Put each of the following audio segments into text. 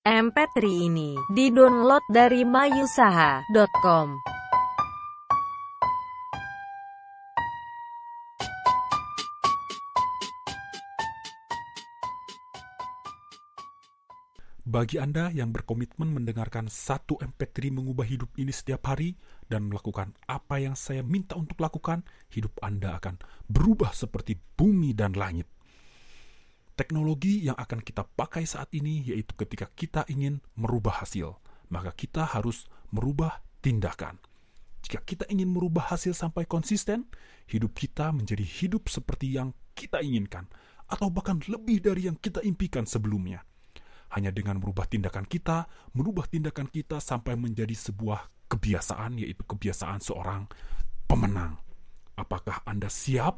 MP3 ini di-download dari mayusaha.com. Bagi Anda yang berkomitmen mendengarkan satu MP3 mengubah hidup ini setiap hari dan melakukan apa yang saya minta untuk lakukan, hidup Anda akan berubah seperti bumi dan langit. Teknologi yang akan kita pakai saat ini yaitu ketika kita ingin merubah hasil, maka kita harus merubah tindakan. Jika kita ingin merubah hasil sampai konsisten, hidup kita menjadi hidup seperti yang kita inginkan, atau bahkan lebih dari yang kita impikan sebelumnya. Hanya dengan merubah tindakan kita sampai menjadi sebuah kebiasaan, yaitu kebiasaan seorang pemenang. Apakah Anda siap?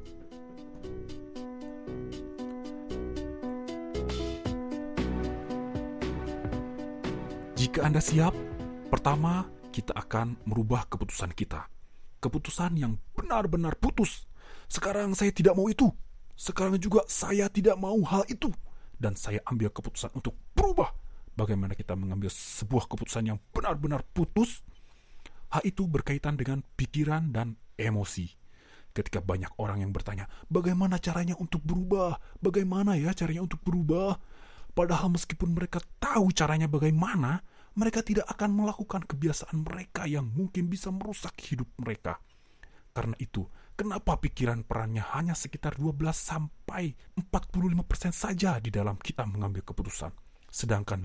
Jika Anda siap, pertama kita akan merubah keputusan kita. Keputusan yang benar-benar putus. Sekarang saya tidak mau itu. Sekarang juga saya tidak mau hal itu. Dan saya ambil keputusan untuk berubah. Bagaimana kita mengambil sebuah keputusan yang benar-benar putus? Hal itu berkaitan dengan pikiran dan emosi. Ketika banyak orang yang bertanya, bagaimana caranya untuk berubah? Bagaimana ya caranya untuk berubah? Padahal meskipun mereka tahu caranya bagaimana, mereka tidak akan melakukan kebiasaan mereka yang mungkin bisa merusak hidup mereka. Karena itu, kenapa pikiran perannya hanya sekitar 12-45% saja di dalam kita mengambil keputusan? Sedangkan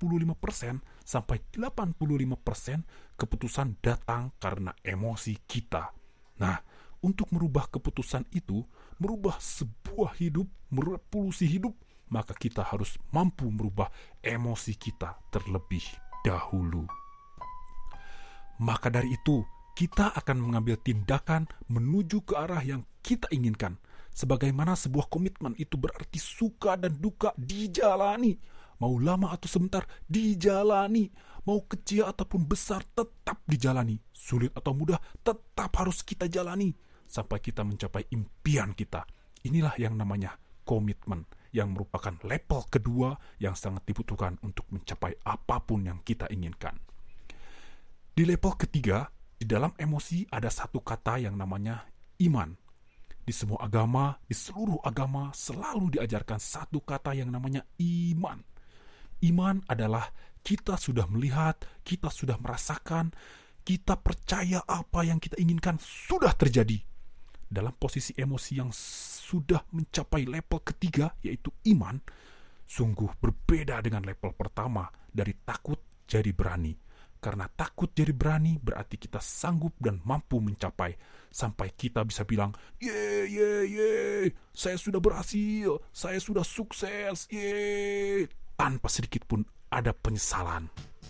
55-85% keputusan datang karena emosi kita. Nah, untuk merubah keputusan itu, merubah sebuah hidup, merevolusi hidup, maka kita harus mampu merubah emosi kita terlebih dahulu. Maka dari itu, kita akan mengambil tindakan menuju ke arah yang kita inginkan. Sebagaimana sebuah komitmen itu berarti suka dan duka dijalani. Mau lama atau sebentar dijalani. Mau kecil ataupun besar tetap dijalani. Sulit atau mudah tetap harus kita jalani. Sampai kita mencapai impian kita. Inilah yang namanya komitmen, yang merupakan level kedua yang sangat dibutuhkan untuk mencapai apapun yang kita inginkan. Di level ketiga, di dalam emosi ada satu kata yang namanya iman. Di semua agama, di seluruh agama selalu diajarkan satu kata yang namanya iman. Iman adalah kita sudah melihat, kita sudah merasakan, kita percaya apa yang kita inginkan sudah terjadi. Dalam posisi emosi yang sudah mencapai level ketiga, yaitu iman, sungguh berbeda dengan level pertama dari takut jadi berani. Karena takut jadi berani berarti kita sanggup dan mampu mencapai. Sampai kita bisa bilang, ye, saya sudah berhasil, saya sudah sukses, ye, tanpa sedikit pun ada penyesalan.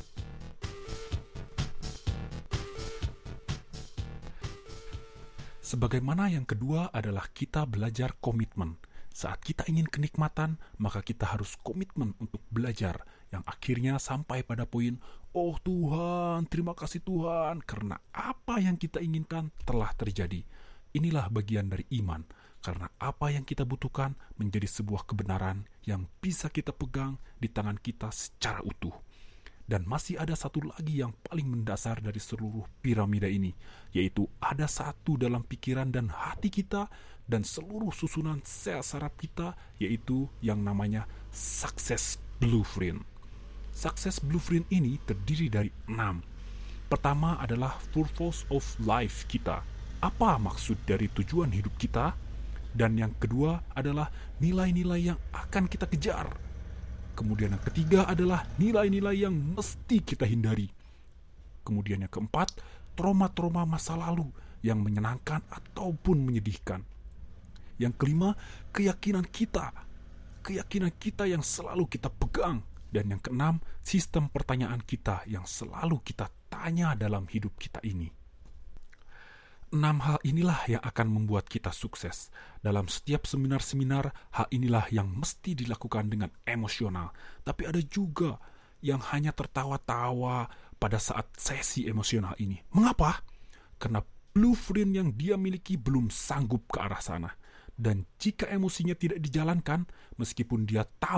Sebagaimana yang kedua adalah kita belajar komitmen. Saat kita ingin kenikmatan, maka kita harus komitmen untuk belajar. Yang akhirnya sampai pada poin, oh Tuhan, terima kasih Tuhan, karena apa yang kita inginkan telah terjadi. Inilah bagian dari iman, karena apa yang kita butuhkan menjadi sebuah kebenaran yang bisa kita pegang di tangan kita secara utuh. Dan masih ada satu lagi yang paling mendasar dari seluruh piramida ini, yaitu ada satu dalam pikiran dan hati kita dan seluruh susunan sel saraf kita, yaitu yang namanya Success Blueprint. Success Blueprint ini terdiri dari 6. Pertama adalah purpose of life kita. Apa maksud dari tujuan hidup kita? Dan yang kedua adalah nilai-nilai yang akan kita kejar. Kemudian yang ketiga adalah nilai-nilai yang mesti kita hindari. Kemudian yang keempat, trauma-trauma masa lalu yang menyenangkan ataupun menyedihkan. Yang kelima, keyakinan kita yang selalu kita pegang. Dan yang keenam, sistem pertanyaan kita yang selalu kita tanya dalam hidup kita ini. 6 hal inilah yang akan membuat kita sukses. Dalam setiap seminar-seminar, hal inilah yang mesti dilakukan dengan emosional. Tapi ada juga yang hanya tertawa-tawa pada saat sesi emosional ini. Mengapa? Karena blueprint yang dia miliki belum sanggup ke arah sana. Dan jika emosinya tidak dijalankan, meskipun dia tahu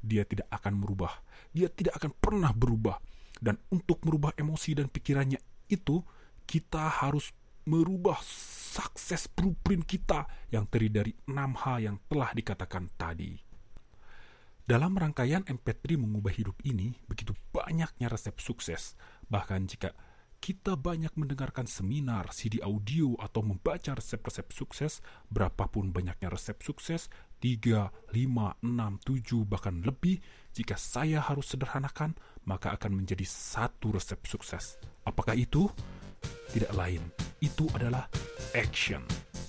dia tidak akan merubah. Dia tidak akan pernah berubah. Dan untuk merubah emosi dan pikirannya itu, kita harus merubah sukses blueprint kita yang terdiri dari 6 hal yang telah dikatakan tadi. Dalam rangkaian MP3 mengubah hidup ini, begitu banyaknya resep sukses. Bahkan jika kita banyak mendengarkan seminar, CD audio, atau membaca resep-resep sukses, berapapun banyaknya resep sukses, 3, 5, 6, 7, bahkan lebih, jika saya harus sederhanakan, maka akan menjadi satu resep sukses. Apakah itu? Tidak lain, itu adalah action.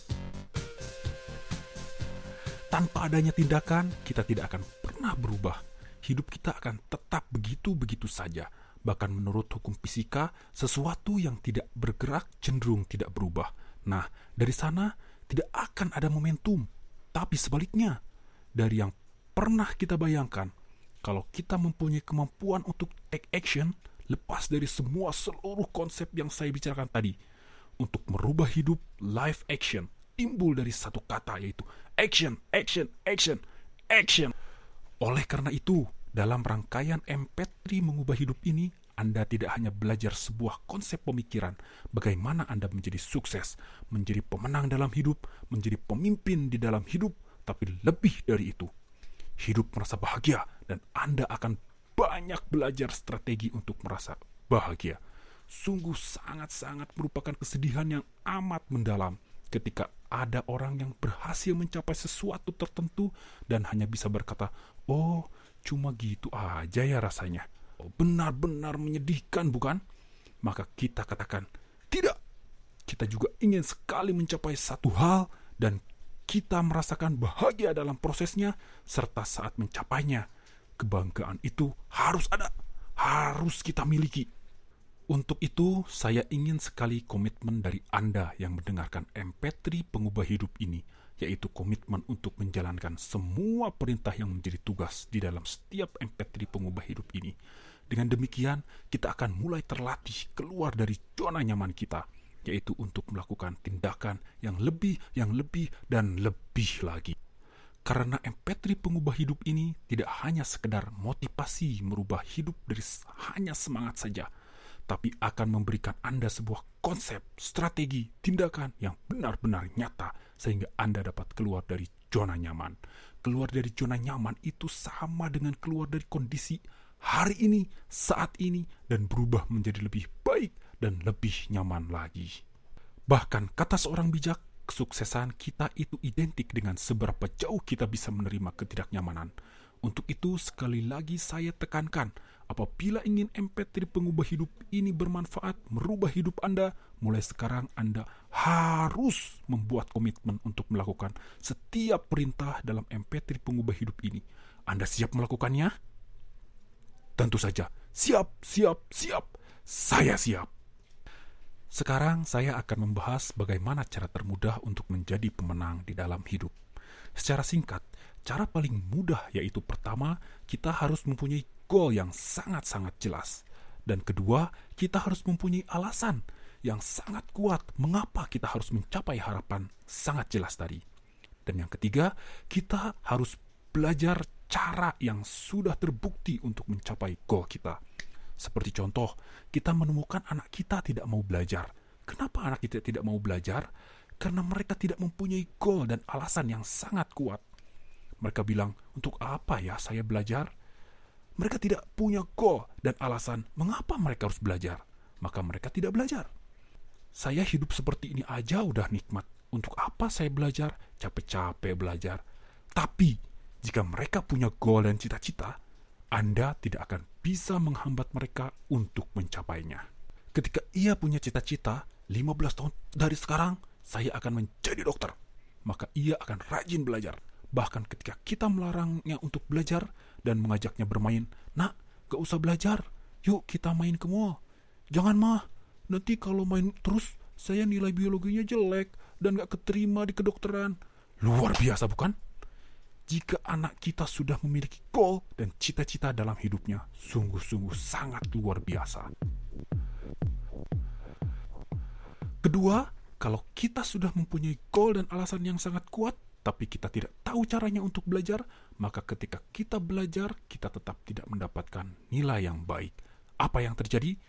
Tanpa adanya tindakan, kita tidak akan pernah berubah. Hidup kita akan tetap begitu-begitu saja. Bahkan menurut hukum fisika, sesuatu yang tidak bergerak cenderung tidak berubah. Nah, dari sana tidak akan ada momentum. Tapi sebaliknya, dari yang pernah kita bayangkan, kalau kita mempunyai kemampuan untuk take action, lepas dari seluruh konsep yang saya bicarakan tadi, untuk merubah hidup, life action, timbul dari satu kata, yaitu action, action, action, action. Oleh karena itu, dalam rangkaian MP3 mengubah hidup ini, Anda tidak hanya belajar sebuah konsep pemikiran bagaimana Anda menjadi sukses, menjadi pemenang dalam hidup, menjadi pemimpin di dalam hidup, tapi lebih dari itu. Hidup merasa bahagia dan Anda akan banyak belajar strategi untuk merasa bahagia. Sungguh sangat-sangat merupakan kesedihan yang amat mendalam ketika ada orang yang berhasil mencapai sesuatu tertentu dan hanya bisa berkata, "Oh, cuma gitu aja ya rasanya." Benar-benar menyedihkan, bukan? Maka kita katakan, tidak. Kita juga ingin sekali mencapai satu hal dan kita merasakan bahagia dalam prosesnya serta saat mencapainya. Kebanggaan itu harus ada, harus kita miliki. Untuk itu, saya ingin sekali komitmen dari Anda yang mendengarkan MP3 pengubah hidup ini, yaitu komitmen untuk menjalankan semua perintah yang menjadi tugas di dalam setiap MP3 pengubah hidup ini. Dengan demikian, kita akan mulai terlatih keluar dari zona nyaman kita, yaitu untuk melakukan tindakan yang lebih, dan lebih lagi. Karena MP3 pengubah hidup ini tidak hanya sekedar motivasi merubah hidup dari hanya semangat saja, tapi akan memberikan Anda sebuah konsep, strategi, tindakan yang benar-benar nyata sehingga Anda dapat keluar dari zona nyaman. Keluar dari zona nyaman itu sama dengan keluar dari kondisi hari ini, saat ini, dan berubah menjadi lebih baik dan lebih nyaman lagi. Bahkan kata seorang bijak, kesuksesan kita itu identik dengan seberapa jauh kita bisa menerima ketidaknyamanan. Untuk itu, sekali lagi saya tekankan, apabila ingin MP3 pengubah hidup ini bermanfaat, merubah hidup Anda, mulai sekarang Anda harus membuat komitmen untuk melakukan setiap perintah dalam MP3 pengubah hidup ini. Anda siap melakukannya? Tentu saja, siap. Saya siap. Sekarang saya akan membahas bagaimana cara termudah untuk menjadi pemenang di dalam hidup. Secara singkat, cara paling mudah yaitu pertama, kita harus mempunyai goal yang sangat-sangat jelas. Dan kedua, kita harus mempunyai alasan yang sangat kuat mengapa kita harus mencapai harapan sangat jelas tadi. Dan yang ketiga, kita harus belajar cara yang sudah terbukti untuk mencapai goal kita. Seperti contoh, kita menemukan anak kita tidak mau belajar. Kenapa anak kita tidak mau belajar? Karena mereka tidak mempunyai goal dan alasan yang sangat kuat. Mereka bilang, untuk apa ya saya belajar? Mereka tidak punya goal dan alasan mengapa mereka harus belajar. Maka mereka tidak belajar. Saya hidup seperti ini aja udah nikmat. Untuk apa saya belajar? Capek-capek belajar. Tapi, jika mereka punya goal dan cita-cita, Anda tidak akan bisa menghambat mereka untuk mencapainya. Ketika ia punya cita-cita, 15 tahun dari sekarang, saya akan menjadi dokter. Maka ia akan rajin belajar. Bahkan ketika kita melarangnya untuk belajar dan mengajaknya bermain, "Nak, gak usah belajar, yuk kita main ke mall." "Jangan mah, nanti kalau main terus, saya nilai biologinya jelek dan gak keterima di kedokteran." Luar biasa bukan? Jika anak kita sudah memiliki goal dan cita-cita dalam hidupnya, sungguh-sungguh sangat luar biasa. Kedua, kalau kita sudah mempunyai goal dan alasan yang sangat kuat, tapi kita tidak tahu caranya untuk belajar, maka ketika kita belajar, kita tetap tidak mendapatkan nilai yang baik. Apa yang terjadi?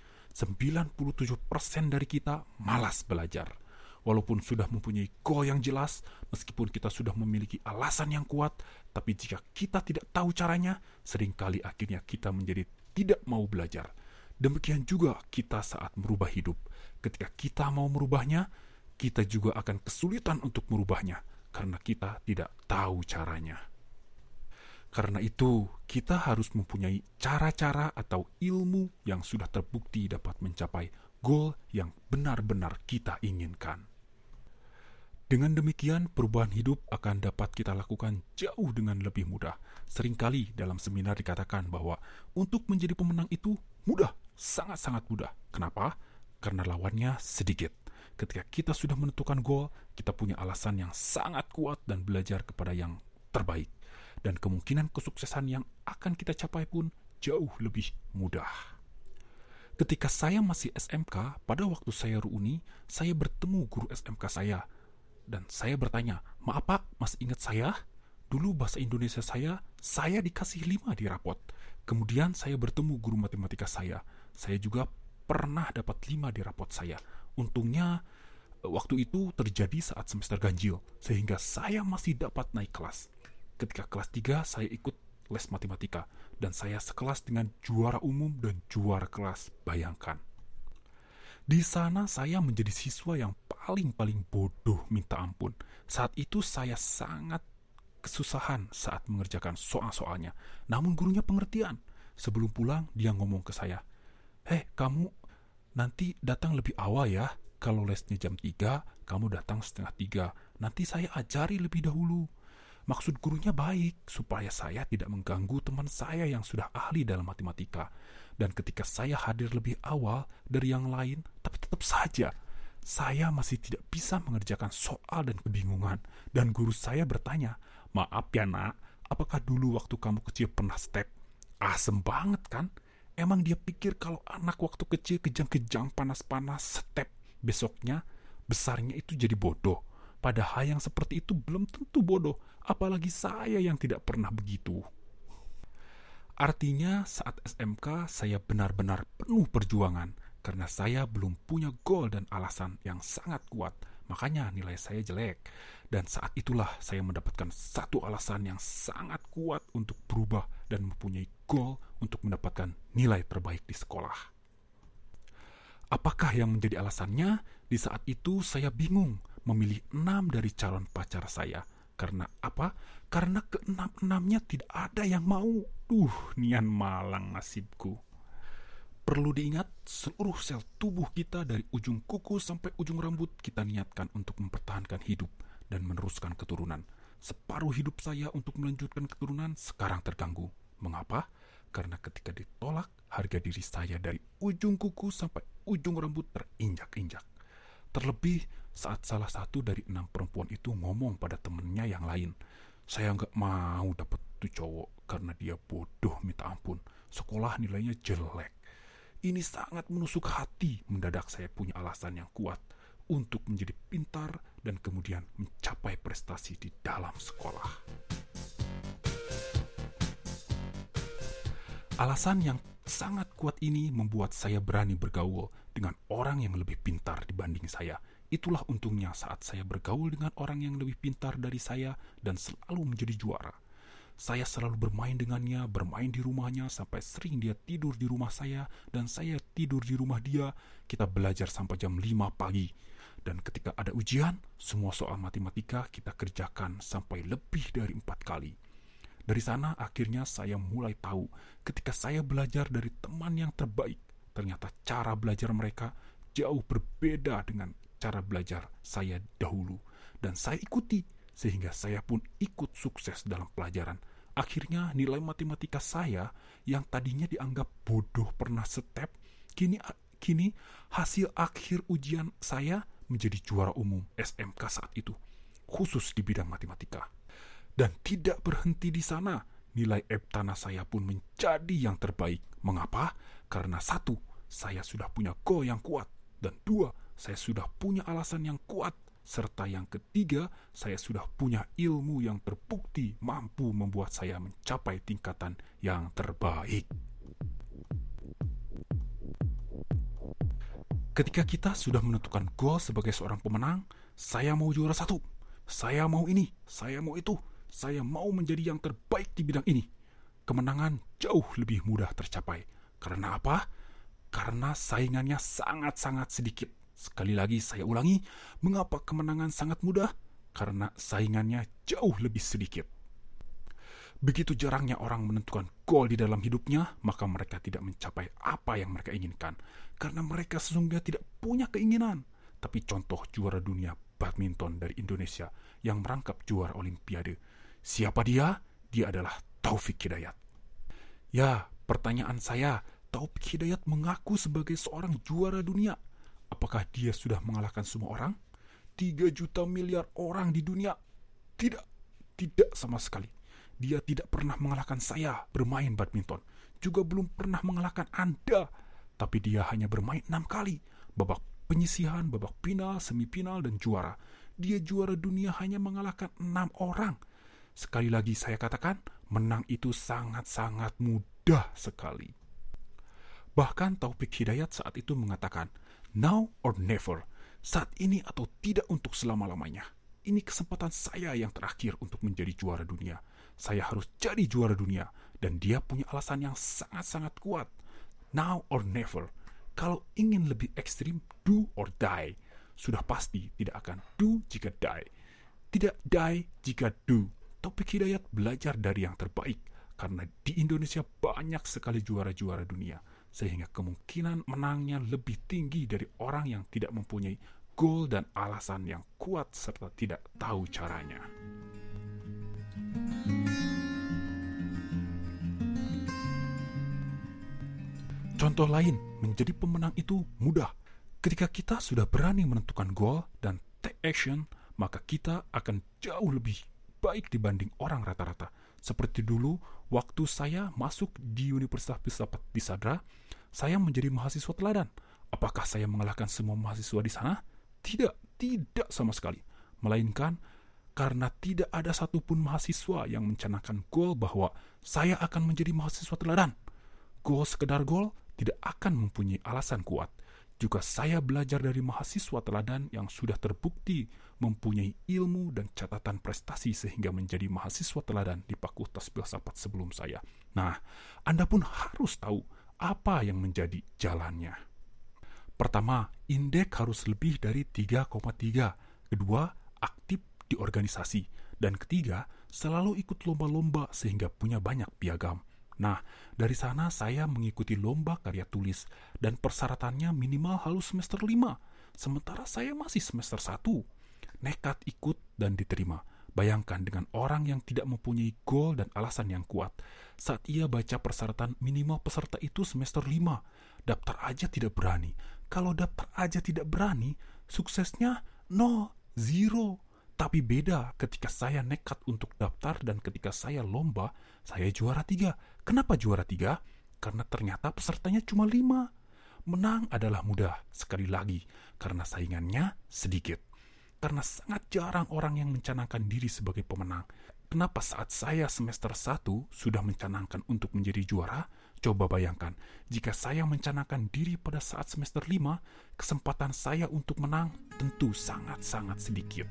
97% dari kita malas belajar. Walaupun sudah mempunyai goal yang jelas, meskipun kita sudah memiliki alasan yang kuat, tapi jika kita tidak tahu caranya, seringkali akhirnya kita menjadi tidak mau belajar. Demikian juga kita saat merubah hidup. Ketika kita mau merubahnya, kita juga akan kesulitan untuk merubahnya, karena kita tidak tahu caranya. Karena itu, kita harus mempunyai cara-cara atau ilmu yang sudah terbukti dapat mencapai goal yang benar-benar kita inginkan. Dengan demikian, perubahan hidup akan dapat kita lakukan jauh dengan lebih mudah. Seringkali dalam seminar dikatakan bahwa untuk menjadi pemenang itu mudah, sangat-sangat mudah. Kenapa? Karena lawannya sedikit. Ketika kita sudah menentukan goal, kita punya alasan yang sangat kuat dan belajar kepada yang terbaik. Dan kemungkinan kesuksesan yang akan kita capai pun jauh lebih mudah. Ketika saya masih SMK, pada waktu saya reuni, saya bertemu guru SMK saya. Dan saya bertanya, maaf Pak, masih ingat saya? Dulu bahasa Indonesia saya dikasih 5 di rapot. Kemudian saya bertemu guru matematika saya juga pernah dapat 5 di rapot saya. Untungnya, waktu itu terjadi saat semester ganjil, sehingga saya masih dapat naik kelas. Ketika kelas 3, saya ikut les matematika, dan saya sekelas dengan juara umum dan juara kelas, bayangkan. Di sana saya menjadi siswa yang paling bodoh minta ampun. Saat itu saya sangat kesusahan saat mengerjakan soal-soalnya. Namun gurunya pengertian. Sebelum pulang dia ngomong ke saya, kamu nanti datang lebih awal ya. Kalau lesnya jam 3, kamu datang setengah 3. Nanti saya ajari lebih dahulu." Maksud gurunya baik, supaya saya tidak mengganggu teman saya yang sudah ahli dalam matematika. Dan ketika saya hadir lebih awal dari yang lain, tapi tetap saja, saya masih tidak bisa mengerjakan soal dan kebingungan. Dan guru saya bertanya, "Maaf ya nak, apakah dulu waktu kamu kecil pernah step?" Asem banget kan? Emang dia pikir kalau anak waktu kecil kejang-kejang panas-panas step, besoknya besarnya itu jadi bodoh. Padahal yang seperti itu belum tentu bodoh, apalagi saya yang tidak pernah begitu. Artinya saat SMK saya benar-benar penuh perjuangan, karena saya belum punya goal dan alasan yang sangat kuat, makanya nilai saya jelek. Dan saat itulah saya mendapatkan satu alasan yang sangat kuat untuk berubah dan mempunyai goal untuk mendapatkan nilai terbaik di sekolah. Apakah yang menjadi alasannya? Di saat itu saya bingung memilih 6 dari calon pacar saya. Karena apa? Karena ke-6-6-nya tidak ada yang mau. Nian malang nasibku. Perlu diingat, seluruh sel tubuh kita dari ujung kuku sampai ujung rambut kita niatkan untuk mempertahankan hidup dan meneruskan keturunan. Separuh hidup saya untuk melanjutkan keturunan sekarang terganggu. Mengapa? Karena ketika ditolak, harga diri saya dari ujung kuku sampai ujung rambut terinjak-injak. Terlebih saat salah satu dari 6 perempuan itu ngomong pada temennya yang lain, "Saya nggak mau dapet tuh cowok karena dia bodoh minta ampun, sekolah nilainya jelek." Ini sangat menusuk hati. Mendadak saya punya alasan yang kuat untuk menjadi pintar dan kemudian mencapai prestasi di dalam sekolah. Alasan yang sangat kuat ini membuat saya berani bergaul dengan orang yang lebih pintar dibanding saya. Itulah untungnya saat saya bergaul dengan orang yang lebih pintar dari saya dan selalu menjadi juara. Saya selalu bermain dengannya, bermain di rumahnya sampai sering dia tidur di rumah saya dan saya tidur di rumah dia. Kita belajar sampai jam 5 pagi. Dan ketika ada ujian, semua soal matematika kita kerjakan sampai lebih dari 4 kali. Dari sana akhirnya saya mulai tahu ketika saya belajar dari teman yang terbaik, ternyata cara belajar mereka jauh berbeda dengan cara belajar saya dahulu. Dan saya ikuti, sehingga saya pun ikut sukses dalam pelajaran. Akhirnya nilai matematika saya yang tadinya dianggap bodoh pernah step, kini hasil akhir ujian saya menjadi juara umum SMK saat itu, khusus di bidang matematika. Dan tidak berhenti di sana, nilai EBTANA saya pun menjadi yang terbaik. Mengapa? Karena 1, saya sudah punya goal yang kuat. Dan 2, saya sudah punya alasan yang kuat. Serta yang ketiga, saya sudah punya ilmu yang terbukti mampu membuat saya mencapai tingkatan yang terbaik. Ketika kita sudah menentukan goal sebagai seorang pemenang, saya mau juara 1, saya mau ini, saya mau itu, saya mau menjadi yang terbaik di bidang ini. Kemenangan jauh lebih mudah tercapai. Karena apa? Karena saingannya sangat-sangat sedikit. Sekali lagi saya ulangi, mengapa kemenangan sangat mudah? Karena saingannya jauh lebih sedikit. Begitu jarangnya orang menentukan goal di dalam hidupnya, maka mereka tidak mencapai apa yang mereka inginkan. Karena mereka sesungguhnya tidak punya keinginan. Tapi contoh juara dunia badminton dari Indonesia yang merangkap juara olimpiade. Siapa dia? Dia adalah Taufik Hidayat. Ya, pertanyaan saya, Taufik Hidayat mengaku sebagai seorang juara dunia. Apakah dia sudah mengalahkan semua orang? 3 juta miliar orang di dunia? Tidak sama sekali. Dia tidak pernah mengalahkan saya bermain badminton. Juga belum pernah mengalahkan Anda. Tapi dia hanya bermain 6 kali. Babak penyisihan, babak final, semifinal, dan juara. Dia juara dunia hanya mengalahkan 6 orang. Sekali lagi saya katakan, menang itu sangat-sangat mudah sekali. Bahkan Taufik Hidayat saat itu mengatakan, now or never, saat ini atau tidak untuk selama-lamanya. Ini kesempatan saya yang terakhir untuk menjadi juara dunia. Saya harus jadi juara dunia. Dan dia punya alasan yang sangat-sangat kuat. Now or never. Kalau ingin lebih ekstrim, do or die. Sudah pasti tidak akan do jika die. Tidak die jika do. Taufik Hidayat belajar dari yang terbaik. Karena di Indonesia banyak sekali juara-juara dunia. Sehingga kemungkinan menangnya lebih tinggi dari orang yang tidak mempunyai goal dan alasan yang kuat serta tidak tahu caranya. Contoh lain, menjadi pemenang itu mudah. Ketika kita sudah berani menentukan goal dan take action, maka kita akan jauh lebih baik dibanding orang rata-rata. Seperti dulu, waktu saya masuk di Universitas Filsafat di Sadra, saya menjadi mahasiswa teladan. Apakah saya mengalahkan semua mahasiswa di sana? Tidak sama sekali. Melainkan karena tidak ada satupun mahasiswa yang mencanangkan goal bahwa saya akan menjadi mahasiswa teladan. Goal sekedar goal tidak akan mempunyai alasan kuat. Juga saya belajar dari mahasiswa teladan yang sudah terbukti mempunyai ilmu dan catatan prestasi sehingga menjadi mahasiswa teladan di Fakultas Filsafat sebelum saya. Nah, Anda pun harus tahu apa yang menjadi jalannya. Pertama, indeks harus lebih dari 3,3. Kedua, aktif di organisasi. Dan ketiga, selalu ikut lomba-lomba sehingga punya banyak piagam. Nah, dari sana saya mengikuti lomba karya tulis dan persyaratannya minimal harus semester 5. Sementara saya masih semester 1. Nekat ikut dan diterima. Bayangkan dengan orang yang tidak mempunyai goal dan alasan yang kuat. Saat ia baca persyaratan minimal peserta itu semester 5, daftar aja tidak berani. Kalau daftar aja tidak berani, suksesnya 0, 0. Tapi beda ketika saya nekat untuk daftar dan ketika saya lomba, saya juara 3. Kenapa juara 3? Karena ternyata pesertanya cuma 5. Menang adalah mudah, sekali lagi, karena saingannya sedikit. Karena sangat jarang orang yang mencanangkan diri sebagai pemenang. Kenapa saat saya semester 1 sudah mencanangkan untuk menjadi juara? Coba bayangkan, jika saya mencanangkan diri pada saat semester 5, kesempatan saya untuk menang tentu sangat-sangat sedikit.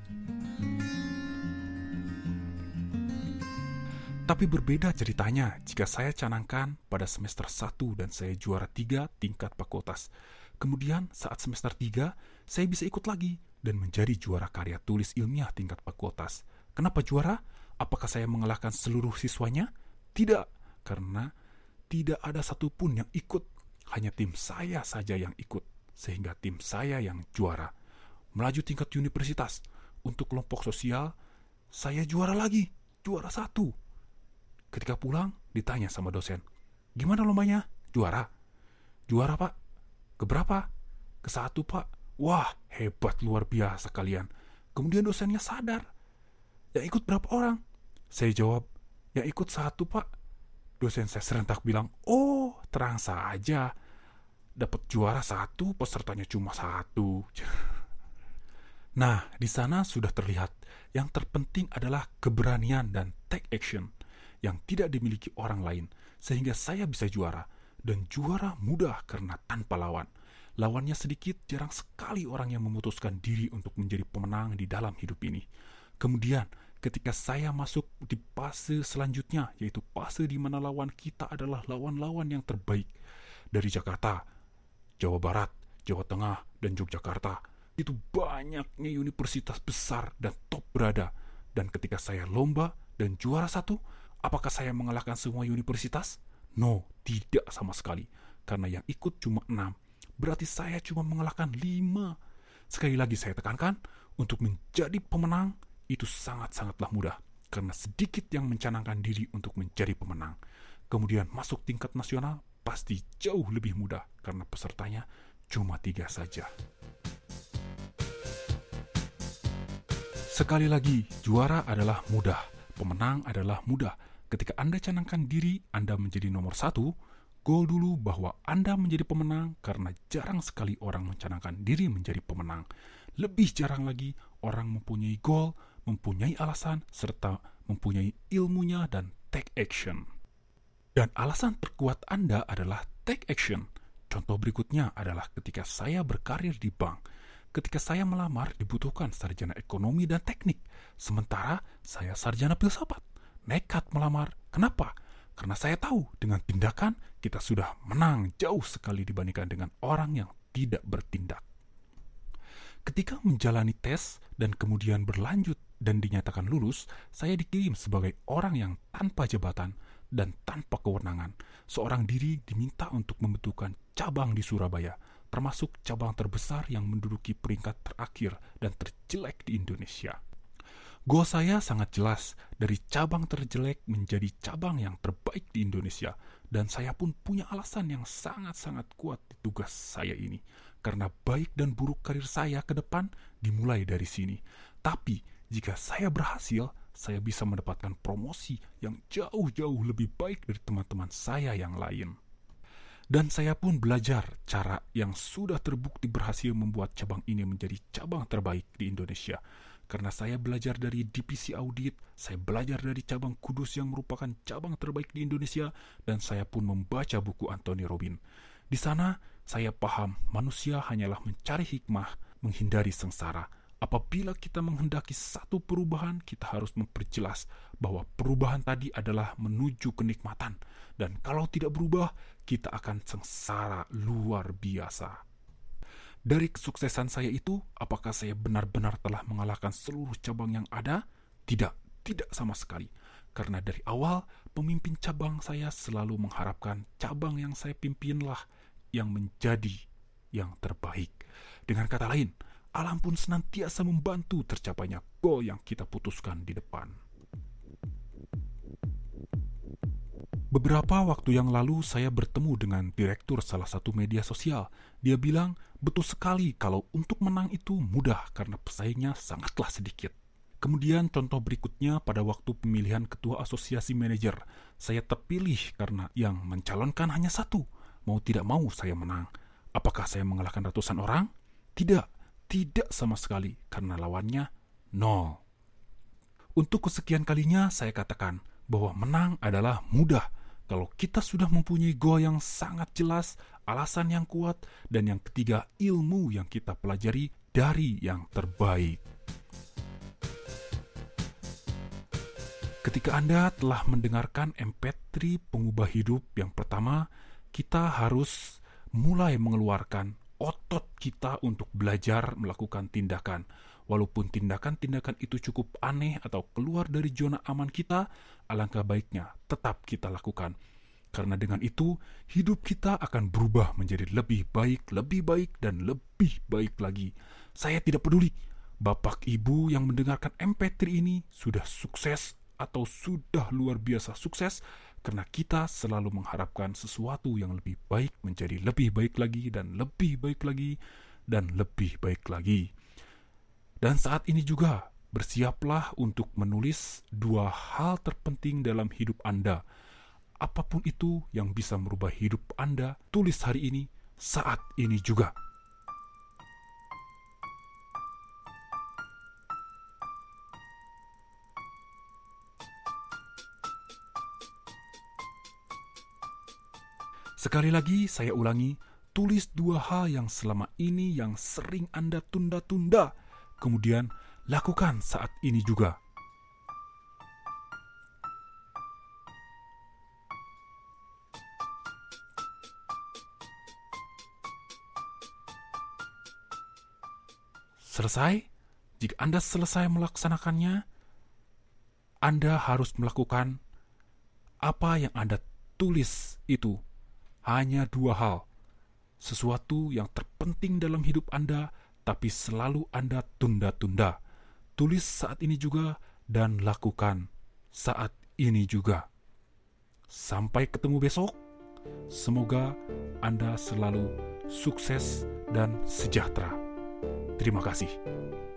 Tapi berbeda ceritanya jika saya canangkan pada semester 1 dan saya juara 3 tingkat fakultas. Kemudian saat semester 3, saya bisa ikut lagi dan menjadi juara karya tulis ilmiah tingkat fakultas. Kenapa juara? Apakah saya mengalahkan seluruh siswanya? Tidak, karena tidak ada satupun yang ikut. Hanya tim saya saja yang ikut, sehingga tim saya yang juara. Melaju tingkat universitas, untuk kelompok sosial, saya juara lagi, juara 1. Ketika pulang, ditanya sama dosen, gimana lombanya? Juara. Juara, Pak. Keberapa? Ke-1, Pak. Wah, hebat, luar biasa kalian. Kemudian dosennya sadar. Yang ikut berapa orang? Saya jawab, yang ikut 1, Pak. Dosen saya serentak bilang, oh, terang saja. Dapat juara 1, pesertanya cuma 1. Nah, di sana sudah terlihat yang terpenting adalah keberanian dan take action yang tidak dimiliki orang lain, sehingga saya bisa juara. Dan juara mudah karena tanpa lawan. Lawannya sedikit, jarang sekali orang yang memutuskan diri untuk menjadi pemenang di dalam hidup ini. Kemudian, ketika saya masuk di fase selanjutnya, yaitu fase di mana lawan kita adalah lawan-lawan yang terbaik. Dari Jakarta, Jawa Barat, Jawa Tengah, dan Yogyakarta. Itu banyaknya universitas besar dan top berada. Dan ketika saya lomba dan juara satu, apakah saya mengalahkan semua universitas? No, tidak sama sekali. Karena yang ikut cuma 6. Berarti saya cuma mengalahkan 5. Sekali lagi saya tekankan, untuk menjadi pemenang itu sangat-sangatlah mudah. Karena sedikit yang mencanangkan diri untuk menjadi pemenang. Kemudian masuk tingkat nasional pasti jauh lebih mudah. Karena pesertanya cuma 3 saja. Sekali lagi, juara adalah mudah, pemenang adalah mudah. Ketika Anda canangkan diri, Anda menjadi nomor 1, goal dulu bahwa Anda menjadi pemenang karena jarang sekali orang mencanangkan diri menjadi pemenang. Lebih jarang lagi orang mempunyai goal, mempunyai alasan, serta mempunyai ilmunya dan take action. Dan alasan terkuat Anda adalah take action. Contoh berikutnya adalah ketika saya berkarir di bank. Ketika saya melamar, dibutuhkan sarjana ekonomi dan teknik. Sementara saya sarjana filsafat. Nekat melamar. Kenapa? Karena saya tahu dengan tindakan kita sudah menang jauh sekali dibandingkan dengan orang yang tidak bertindak. Ketika menjalani tes dan kemudian berlanjut dan dinyatakan lulus, saya dikirim sebagai orang yang tanpa jabatan dan tanpa kewenangan. Seorang diri diminta untuk membentukkan cabang di Surabaya, termasuk cabang terbesar yang menduduki peringkat terakhir dan terjelek di Indonesia. Goal saya sangat jelas, dari cabang terjelek menjadi cabang yang terbaik di Indonesia, dan saya pun punya alasan yang sangat-sangat kuat di tugas saya ini, karena baik dan buruk karir saya ke depan dimulai dari sini. Tapi, jika saya berhasil, saya bisa mendapatkan promosi yang jauh-jauh lebih baik dari teman-teman saya yang lain. Dan saya pun belajar cara yang sudah terbukti berhasil membuat cabang ini menjadi cabang terbaik di Indonesia. Karena saya belajar dari divisi audit, saya belajar dari cabang Kudus yang merupakan cabang terbaik di Indonesia, dan saya pun membaca buku Anthony Robbins. Di sana, saya paham manusia hanyalah mencari hikmah, menghindari sengsara. Apabila kita menghendaki satu perubahan, kita harus memperjelas bahwa perubahan tadi adalah menuju kenikmatan. Dan kalau tidak berubah, kita akan sengsara luar biasa. Dari kesuksesan saya itu, apakah saya benar-benar telah mengalahkan seluruh cabang yang ada? Tidak sama sekali. Karena dari awal, pemimpin cabang saya selalu mengharapkan cabang yang saya pimpinlah yang menjadi yang terbaik. Dengan kata lain, alam pun senantiasa membantu tercapainya goal yang kita putuskan di depan. Beberapa waktu yang lalu saya bertemu dengan direktur salah satu media sosial. Dia bilang, betul sekali kalau untuk menang itu mudah karena pesaingnya sangatlah sedikit. Kemudian contoh berikutnya pada waktu pemilihan ketua asosiasi manajer. Saya terpilih karena yang mencalonkan hanya satu. Mau tidak mau saya menang. Apakah saya mengalahkan ratusan orang? Tidak sama sekali karena lawannya 0. Untuk kesekian kalinya saya katakan bahwa menang adalah mudah kalau kita sudah mempunyai goal yang sangat jelas, alasan yang kuat, dan yang ketiga ilmu yang kita pelajari dari yang terbaik. Ketika Anda telah mendengarkan MP3 pengubah hidup yang pertama, kita harus mulai mengeluarkan otot kita untuk belajar melakukan tindakan. Walaupun tindakan-tindakan itu cukup aneh atau keluar dari zona aman kita, alangkah baiknya tetap kita lakukan. Karena dengan itu, hidup kita akan berubah menjadi lebih baik, dan lebih baik lagi. Saya tidak peduli, Bapak Ibu yang mendengarkan MP3 ini sudah sukses atau sudah luar biasa sukses, karena kita selalu mengharapkan sesuatu yang lebih baik menjadi lebih baik lagi, dan lebih baik lagi, dan lebih baik lagi. Dan saat ini juga, bersiaplah untuk menulis 2 hal terpenting dalam hidup Anda. Apapun itu yang bisa merubah hidup Anda, tulis hari ini, saat ini juga. Sekali lagi saya ulangi, tulis 2 hal yang selama ini yang sering Anda tunda-tunda, kemudian lakukan saat ini juga. Selesai? Jika Anda selesai melaksanakannya, Anda harus melakukan apa yang Anda tulis itu. Hanya 2 hal. Sesuatu yang terpenting dalam hidup Anda, tapi selalu Anda tunda-tunda. Tulis saat ini juga dan lakukan saat ini juga. Sampai ketemu besok. Semoga Anda selalu sukses dan sejahtera. Terima kasih.